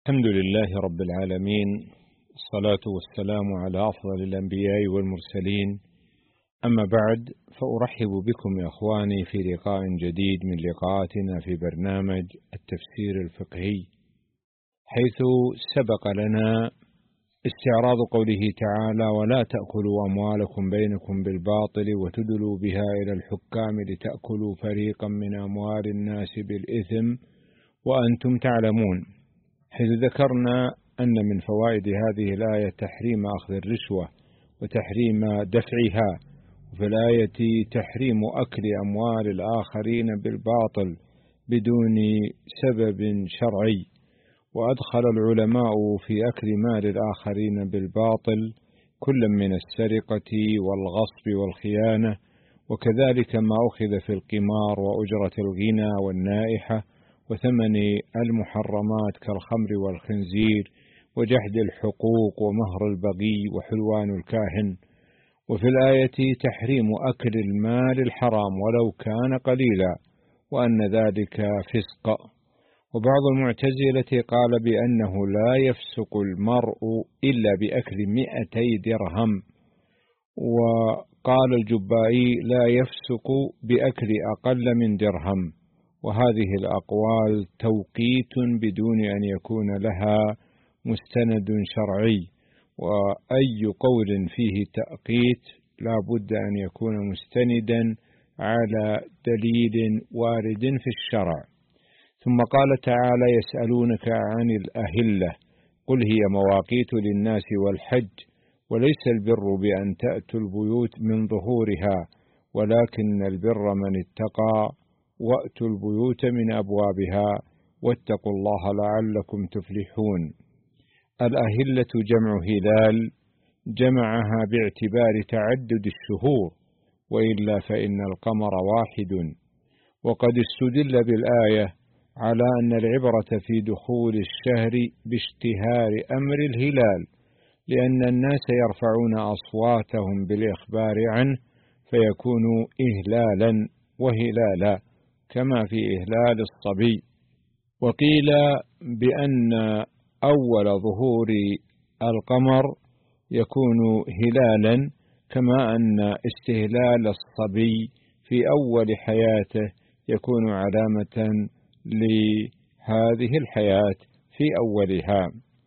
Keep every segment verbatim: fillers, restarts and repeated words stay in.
الحمد لله رب العالمين، الصلاة والسلام على أفضل الأنبياء والمرسلين. أما بعد، فأرحب بكم يا أخواني في لقاء جديد من لقاءاتنا في برنامج التفسير الفقهي، حيث سبق لنا استعراض قوله تعالى: ولا تأكلوا أموالكم بينكم بالباطل وتدلوا بها إلى الحكام لتأكلوا فريقا من أموال الناس بالإثم وأنتم تعلمون، حيث ذكرنا أن من فوائد هذه الآية تحريم أخذ الرشوة وتحريم دفعها، وفي الآية تحريم أكل أموال الآخرين بالباطل بدون سبب شرعي. وأدخل العلماء في أكل مال الآخرين بالباطل كل من السرقة والغصب والخيانة، وكذلك ما أخذ في القمار وأجرة الغنى والنائحة وثمن المحرمات كالخمر والخنزير وجحد الحقوق ومهر البغي وحلوان الكاهن. وفي الآية تحريم أكل المال الحرام ولو كان قليلا، وأن ذلك فسق. وبعض المعتزلة قال بأنه لا يفسق المرء إلا بأكل مئتي درهم، وقال الجبائي لا يفسق بأكل أقل من درهم. وهذه الأقوال توقيت بدون أن يكون لها مستند شرعي، وأي قول فيه تأقيت لا بد أن يكون مستندا على دليل وارد في الشرع. ثم قال تعالى: يسألونك عن الأهلة قل هي مواقيت للناس والحج وليس البر بأن تأتوا البيوت من ظهورها ولكن البر من اتقى وأتوا البيوت من أبوابها واتقوا الله لعلكم تفلحون. الأهلة جمع هلال، جمعها باعتبار تعدد الشهور، وإلا فإن القمر واحد. وقد استدل بالآية على أن العبرة في دخول الشهر باشتهار أمر الهلال، لأن الناس يرفعون أصواتهم بالإخبار عنه فيكون إهلالا وهلالا كما في إهلال الصبي. وقيل بأن أول ظهور القمر يكون هلالا، كما أن استهلال الصبي في أول حياته يكون علامة لهذه الحياة في أولها.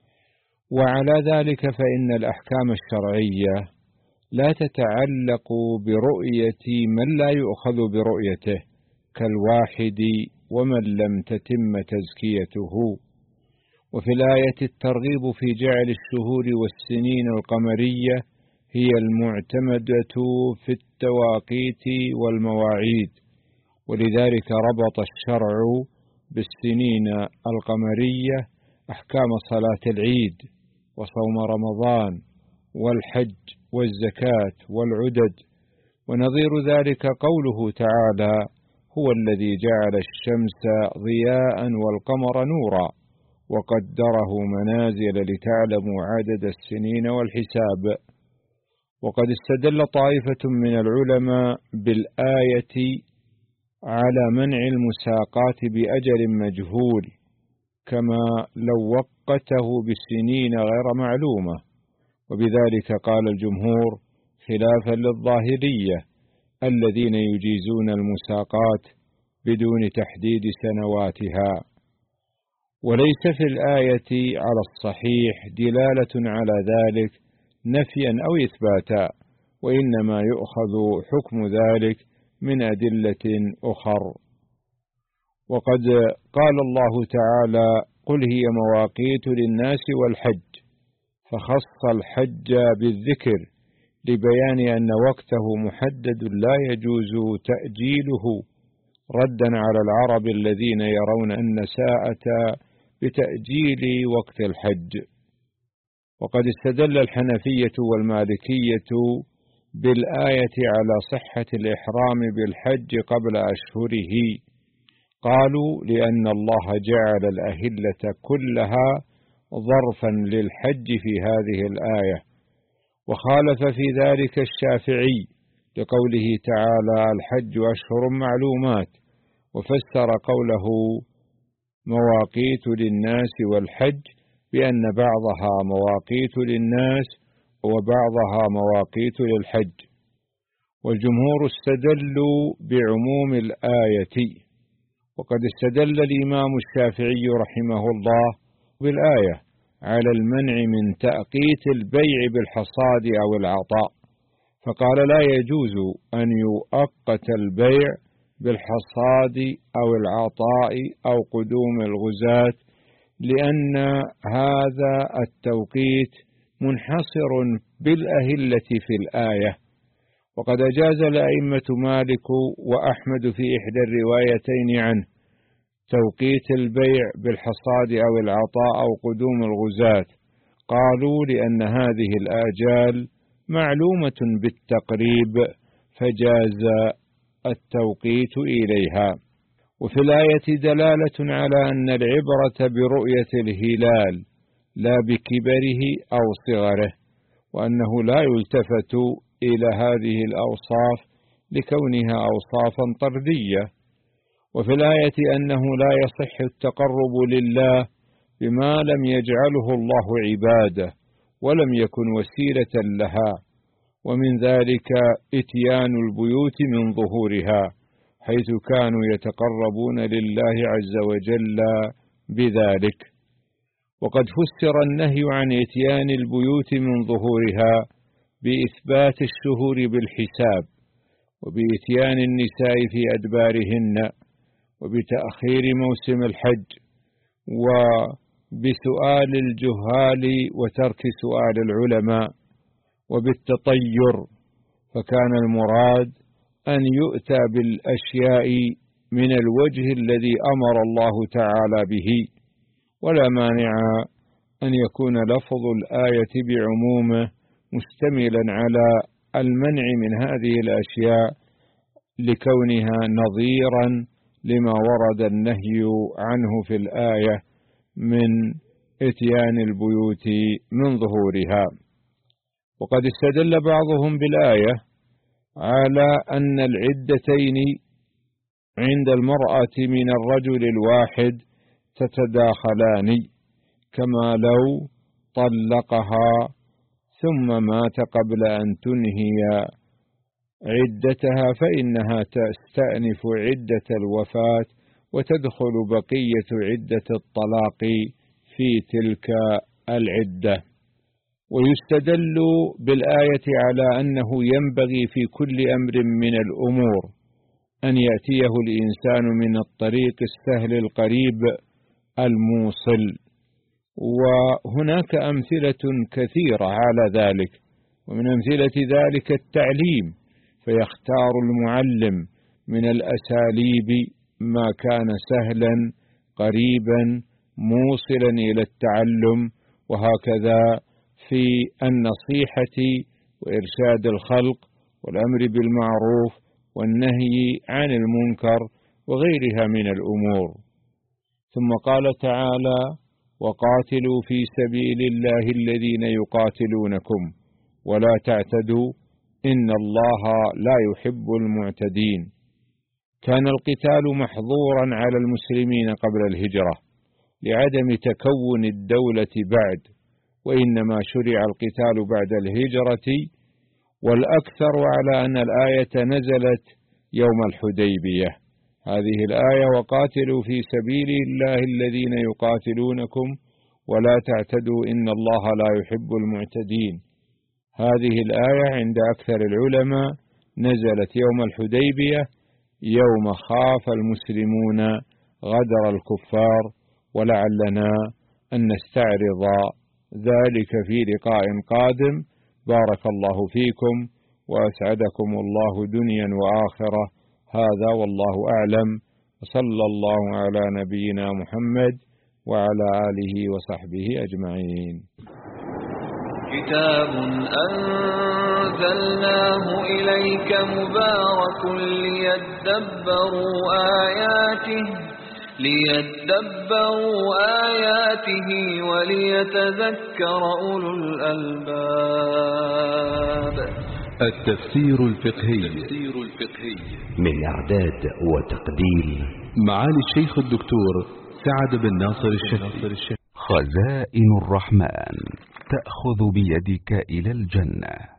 وعلى ذلك فإن الأحكام الشرعية لا تتعلق برؤية من لا يؤخذ برؤيته كالواحد ومن لم تتم تزكيته. وفي الآية الترغيب في جعل الشهور والسنين القمرية هي المعتمدة في التواقيت والمواعيد، ولذلك ربط الشرع بالسنين القمرية أحكام صلاة العيد وصوم رمضان والحج والزكاة والعدد. ونظير ذلك قوله تعالى: هو الذي جعل الشمس ضياء والقمر نورا وقدره منازل لتعلموا عدد السنين والحساب. وقد استدل طائفة من العلماء بالآية على منع المساقات بأجل مجهول، كما لو وقته بالسنين غير معلومة، وبذلك قال الجمهور خلافا للظاهرية الذين يجيزون المساقات بدون تحديد سنواتها. وليس في الآية على الصحيح دلالة على ذلك نفيا أو إثباتا، وإنما يؤخذ حكم ذلك من أدلة أخر. وقد قال الله تعالى: قل هي مواقيت للناس والحج، فخص الحج بالذكر لبيان أن وقته محدد لا يجوز تأجيله، ردا على العرب الذين يرون أن ساءة بتأجيل وقت الحج. وقد استدل الحنفية والمالكية بالآية على صحة الإحرام بالحج قبل أشهره، قالوا لأن الله جعل الأهلة كلها ظرفا للحج في هذه الآية. وخالف في ذلك الشافعي لقوله تعالى: الحج أشهر معلومات، وفسر قوله مواقيت للناس والحج بأن بعضها مواقيت للناس وبعضها مواقيت للحج. والجمهور استدلوا بعموم الآية، وقد استدل الإمام الشافعي رحمه الله بالآية على المنع من تأقيت البيع بالحصاد أو العطاء، فقال لا يجوز أن يؤقت البيع بالحصاد أو العطاء أو قدوم الغزاة، لأن هذا التوقيت منحصر بالأهلة في الآية. وقد أجاز الأئمة مالك وأحمد في إحدى الروايتين عنه توقيت البيع بالحصاد أو العطاء أو قدوم الغزاة، قالوا لأن هذه الآجال معلومة بالتقريب فجاز التوقيت إليها. وفي الآية دلالة على أن العبرة برؤية الهلال لا بكبره أو صغره، وأنه لا يلتفت إلى هذه الأوصاف لكونها أوصافا طردية. وفي الآية أنه لا يصح التقرب لله بما لم يجعله الله عباده ولم يكن وسيلة لها، ومن ذلك إتيان البيوت من ظهورها، حيث كانوا يتقربون لله عز وجل بذلك. وقد فسر النهي عن إتيان البيوت من ظهورها بإثبات الشهور بالحساب، وبإتيان النساء في أدبارهن، وبتأخير موسم الحج، وبسؤال الجهال وترك سؤال العلماء، وبالتطير. فكان المراد أن يؤتى بالأشياء من الوجه الذي أمر الله تعالى به، ولا مانع أن يكون لفظ الآية بعمومه مشتملا على المنع من هذه الأشياء لكونها نظيرا لما ورد النهي عنه في الآية من إتيان البيوت من ظهورها. وقد استدل بعضهم بالآية على أن العدتين عند المرأة من الرجل الواحد تتداخلان، كما لو طلقها ثم مات قبل أن تنهي عدتها فإنها تستأنف عدة الوفاة وتدخل بقية عدة الطلاق في تلك العدة. ويستدل بالآية على أنه ينبغي في كل أمر من الأمور أن يأتيه الإنسان من الطريق السهل القريب الموصل، وهناك أمثلة كثيرة على ذلك. ومن أمثلة ذلك التعليم، فيختار المعلم من الأساليب ما كان سهلا قريبا موصلا إلى التعلم، وهكذا في النصيحة وإرشاد الخلق والأمر بالمعروف والنهي عن المنكر وغيرها من الأمور. ثم قال تعالى: وقاتلوا في سبيل الله الذين يقاتلونكم ولا تعتدوا إن الله لا يحب المعتدين. كان القتال محظورا على المسلمين قبل الهجرة لعدم تكون الدولة بعد، وإنما شرع القتال بعد الهجرة، والأكثر على أن الآية نزلت يوم الحديبية. هذه الآية: وقاتلوا في سبيل الله الذين يقاتلونكم ولا تعتدوا إن الله لا يحب المعتدين. هذه الآية عند أكثر العلماء نزلت يوم الحديبية، يوم خاف المسلمون غدر الكفار، ولعلنا أن نستعرض ذلك في لقاء قادم. بارك الله فيكم وأسعدكم الله دنيا وآخرة. هذا والله أعلم، وصلى الله على نبينا محمد وعلى آله وصحبه أجمعين. كتاب أنزلناه إليك مبارك ليدبروا آياته ليدبروا آياته وليتذكر أولو الألباب. التفسير الفقهي من إعداد وتقديم معالي الشيخ الدكتور سعد بن ناصر الشافعي. خزائن الرحمن تأخذ بيدك إلى الجنة.